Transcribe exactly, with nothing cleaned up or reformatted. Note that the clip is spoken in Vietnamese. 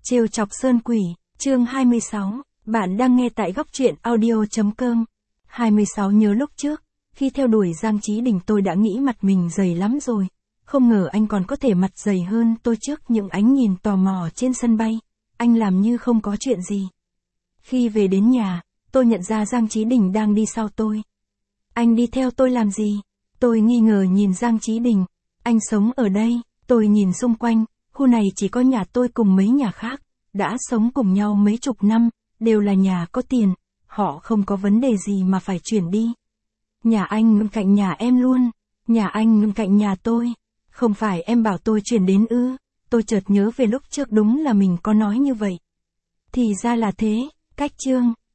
Trêu chọc Sơn Quỷ, chương hai mươi sáu, bạn đang nghe tại góc truyện audio.com. hai mươi sáu Nhớ lúc trước, khi theo đuổi Giang Chí Đình tôi đã nghĩ mặt mình dày lắm rồi. Không ngờ anh còn có thể mặt dày hơn tôi trước những ánh nhìn tò mò trên sân bay. Anh làm như không có chuyện gì. Khi về đến nhà, tôi nhận ra Giang Chí Đình đang đi sau tôi. Anh đi theo tôi làm gì? Tôi nghi ngờ nhìn Giang Chí Đình. Anh sống ở đây, tôi nhìn xung quanh, khu này chỉ có nhà tôi cùng mấy nhà khác, đã sống cùng nhau mấy chục năm, đều là nhà có tiền, họ không có vấn đề gì mà phải chuyển đi. Nhà anh ngưng cạnh nhà em luôn, nhà anh ngưng cạnh nhà tôi, không phải em bảo tôi chuyển đến ư? Tôi chợt nhớ về lúc trước đúng là mình có nói như vậy. Thì ra là thế, cách chương.